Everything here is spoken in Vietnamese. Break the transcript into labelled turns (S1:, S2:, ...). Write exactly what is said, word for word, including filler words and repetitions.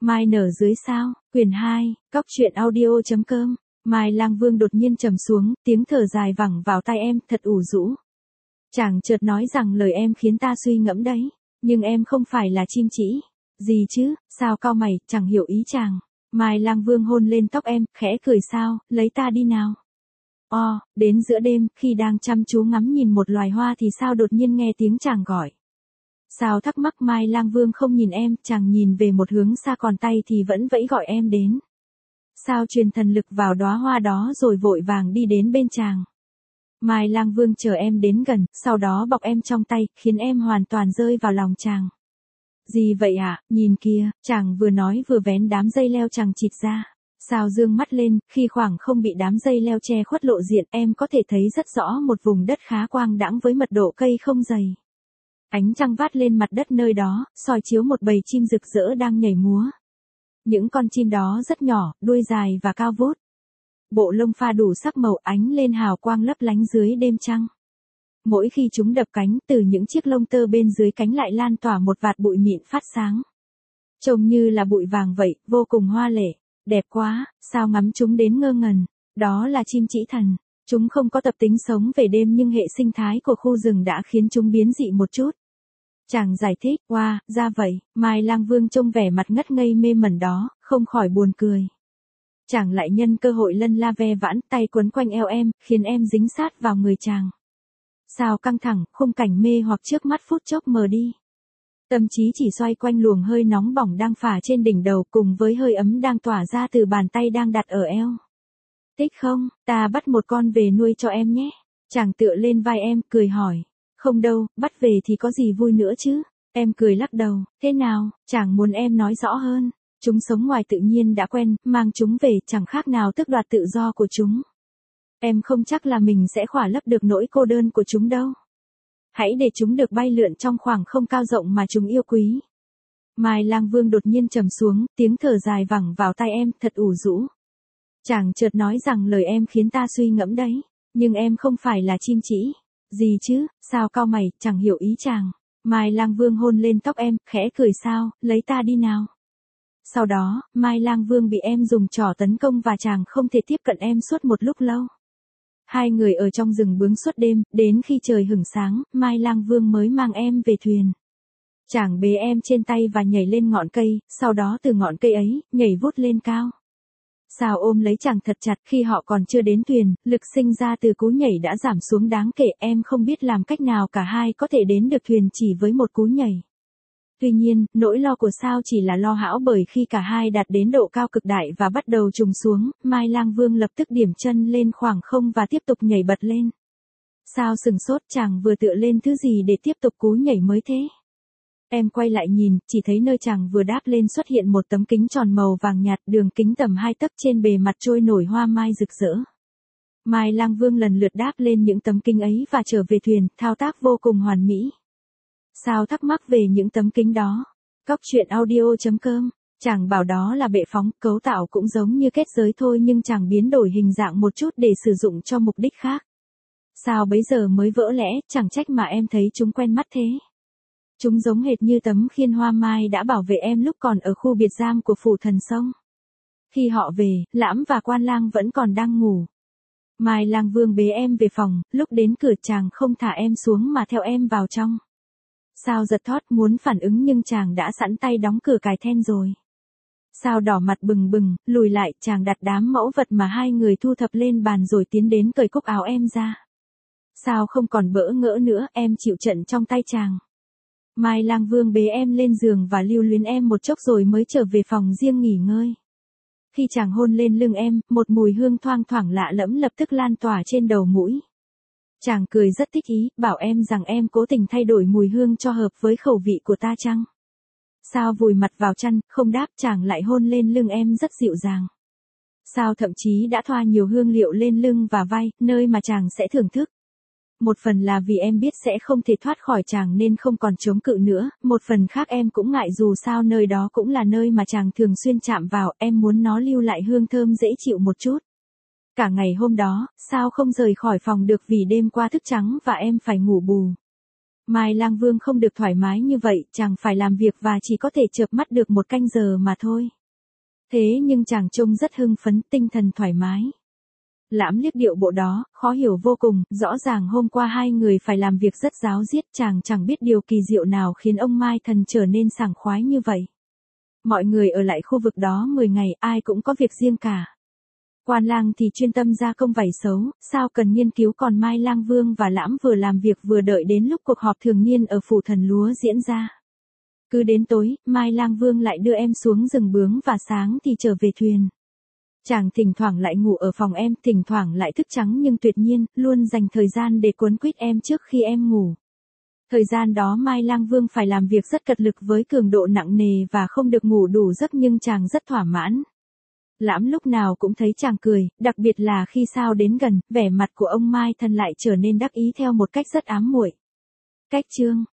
S1: Mai nở dưới sao, quyển hai, cóc truyện audio chấm com. Mai Lang Vương đột nhiên trầm xuống, tiếng thở dài vẳng vào tai em, thật ủ rũ. Chàng chợt nói rằng lời em khiến ta suy ngẫm đấy, nhưng em không phải là chim chỉ. Gì chứ, sao cau mày, chẳng hiểu ý chàng. Mai Lang Vương hôn lên tóc em, khẽ cười sao, lấy ta đi nào. O, đến giữa đêm, khi đang chăm chú ngắm nhìn một loài hoa thì sao đột nhiên nghe tiếng chàng gọi. Sao thắc mắc Mai Lang Vương không nhìn em, chàng nhìn về một hướng xa còn tay thì vẫn vẫy gọi em đến. Sao truyền thần lực vào đóa hoa đó rồi vội vàng đi đến bên chàng. Mai Lang Vương chờ em đến gần, sau đó bọc em trong tay, khiến em hoàn toàn rơi vào lòng chàng. Gì vậy ạ, à? Nhìn kìa, chàng vừa nói vừa vén đám dây leo chằng chịt ra. Sao dương mắt lên, khi khoảng không bị đám dây leo che khuất lộ diện, em có thể thấy rất rõ một vùng đất khá quang đãng với mật độ cây không dày. Ánh trăng vát lên mặt đất nơi đó, soi chiếu một bầy chim rực rỡ đang nhảy múa. Những con chim đó rất nhỏ, đuôi dài và cao vút. Bộ lông pha đủ sắc màu ánh lên hào quang lấp lánh dưới đêm trăng. Mỗi khi chúng đập cánh, từ những chiếc lông tơ bên dưới cánh lại lan tỏa một vạt bụi mịn phát sáng. Trông như là bụi vàng vậy, vô cùng hoa lệ. Đẹp quá, sao ngắm chúng đến ngơ ngẩn. Đó là chim trĩ thần. Chúng không có tập tính sống về đêm nhưng hệ sinh thái của khu rừng đã khiến chúng biến dị một chút. Chàng giải thích, wow, ra vậy. Mai Lang Vương trông vẻ mặt ngất ngây mê mẩn đó, không khỏi buồn cười. Chàng lại nhân cơ hội lân la ve vãn, tay quấn quanh eo em, khiến em dính sát vào người chàng. Sao căng thẳng, khung cảnh mê hoặc trước mắt phút chốc mờ đi. Tâm trí chỉ xoay quanh luồng hơi nóng bỏng đang phả trên đỉnh đầu cùng với hơi ấm đang tỏa ra từ bàn tay đang đặt ở eo. Thích không, ta bắt một con về nuôi cho em nhé. Chàng tựa lên vai em, cười hỏi. Không đâu, bắt về thì có gì vui nữa chứ. Em cười lắc đầu, thế nào, chàng muốn em nói rõ hơn. Chúng sống ngoài tự nhiên đã quen, mang chúng về chẳng khác nào tước đoạt tự do của chúng. Em không chắc là mình sẽ khỏa lấp được nỗi cô đơn của chúng đâu. Hãy để chúng được bay lượn trong khoảng không cao rộng mà chúng yêu quý. Mai Lang Vương đột nhiên trầm xuống, tiếng thở dài vẳng vào tai em, thật ủ rũ. Chàng chợt nói rằng lời em khiến ta suy ngẫm đấy, nhưng em không phải là chim chỉ. Gì chứ, sao cau mày, chẳng hiểu ý chàng. Mai Lang Vương hôn lên tóc em, khẽ cười sao, lấy ta đi nào. Sau đó, Mai Lang Vương bị em dùng trỏ tấn công và chàng không thể tiếp cận em suốt một lúc lâu. Hai người ở trong rừng bướng suốt đêm, đến khi trời hửng sáng, Mai Lang Vương mới mang em về thuyền. Chàng bế em trên tay và nhảy lên ngọn cây, sau đó từ ngọn cây ấy, nhảy vút lên cao. Sao ôm lấy chàng thật chặt, khi họ còn chưa đến thuyền, lực sinh ra từ cú nhảy đã giảm xuống đáng kể, em không biết làm cách nào cả hai có thể đến được thuyền chỉ với một cú nhảy. Tuy nhiên, nỗi lo của Sao chỉ là lo hão bởi khi cả hai đạt đến độ cao cực đại và bắt đầu trùng xuống, Mai Lang Vương lập tức điểm chân lên khoảng không và tiếp tục nhảy bật lên. Sao sừng sốt, chàng vừa tựa lên thứ gì để tiếp tục cú nhảy mới thế? Em quay lại nhìn, chỉ thấy nơi chàng vừa đáp lên xuất hiện một tấm kính tròn màu vàng nhạt, đường kính tầm hai tấc, trên bề mặt trôi nổi hoa mai rực rỡ. Mai Lang Vương lần lượt đáp lên những tấm kính ấy và trở về thuyền, thao tác vô cùng hoàn mỹ. Sao thắc mắc về những tấm kính đó? Cóc truyện audio chấm com. Chàng bảo đó là bệ phóng, cấu tạo cũng giống như kết giới thôi nhưng chàng biến đổi hình dạng một chút để sử dụng cho mục đích khác. Sao bấy giờ mới vỡ lẽ, chẳng trách mà em thấy chúng quen mắt thế. Chúng giống hệt như tấm khiên hoa mai đã bảo vệ em lúc còn ở khu biệt giam của phủ thần sông. Khi họ về, Lãm và Quan Lang vẫn còn đang ngủ. Mai Lang Vương bế em về phòng, lúc đến cửa chàng không thả em xuống mà theo em vào trong. Sao giật thót muốn phản ứng nhưng chàng đã sẵn tay đóng cửa cài then rồi. Sao đỏ mặt bừng bừng, lùi lại, chàng đặt đám mẫu vật mà hai người thu thập lên bàn rồi tiến đến cởi cúc áo em ra. Sao không còn bỡ ngỡ nữa, em chịu trận trong tay chàng. Mai Lang Vương bế em lên giường và lưu luyến em một chốc rồi mới trở về phòng riêng nghỉ ngơi. Khi chàng hôn lên lưng em, một mùi hương thoang thoảng lạ lẫm lập tức lan tỏa trên đầu mũi. Chàng cười rất thích ý, bảo em rằng em cố tình thay đổi mùi hương cho hợp với khẩu vị của ta chăng? Sao vùi mặt vào chăn, không đáp, chàng lại hôn lên lưng em rất dịu dàng. Sao thậm chí đã thoa nhiều hương liệu lên lưng và vai, nơi mà chàng sẽ thưởng thức. Một phần là vì em biết sẽ không thể thoát khỏi chàng nên không còn chống cự nữa, một phần khác em cũng ngại dù sao nơi đó cũng là nơi mà chàng thường xuyên chạm vào, em muốn nó lưu lại hương thơm dễ chịu một chút. Cả ngày hôm đó, Sao không rời khỏi phòng được vì đêm qua thức trắng và em phải ngủ bù. Mai Lang Vương không được thoải mái như vậy, chàng phải làm việc và chỉ có thể chợp mắt được một canh giờ mà thôi. Thế nhưng chàng trông rất hưng phấn, tinh thần thoải mái. Lãm liếc điệu bộ đó, khó hiểu vô cùng, rõ ràng hôm qua hai người phải làm việc rất ráo riết, chàng chẳng biết điều kỳ diệu nào khiến ông Mai Thần trở nên sảng khoái như vậy. Mọi người ở lại khu vực đó mười ngày, ai cũng có việc riêng cả. Quan lang thì chuyên tâm gia công vảy xấu, sao cần nghiên cứu, còn Mai Lang Vương và Lãm vừa làm việc vừa đợi đến lúc cuộc họp thường niên ở phủ thần lúa diễn ra. Cứ đến tối, Mai Lang Vương lại đưa em xuống rừng bướm và sáng thì trở về thuyền. Chàng thỉnh thoảng lại ngủ ở phòng em, thỉnh thoảng lại thức trắng nhưng tuyệt nhiên, luôn dành thời gian để quấn quýt em trước khi em ngủ. Thời gian đó Mai Lang Vương phải làm việc rất cật lực với cường độ nặng nề và không được ngủ đủ giấc, nhưng chàng rất thỏa mãn. Lãm lúc nào cũng thấy chàng cười, đặc biệt là khi sao đến gần, vẻ mặt của ông Mai Thần lại trở nên đắc ý theo một cách rất ám muội. Cách chương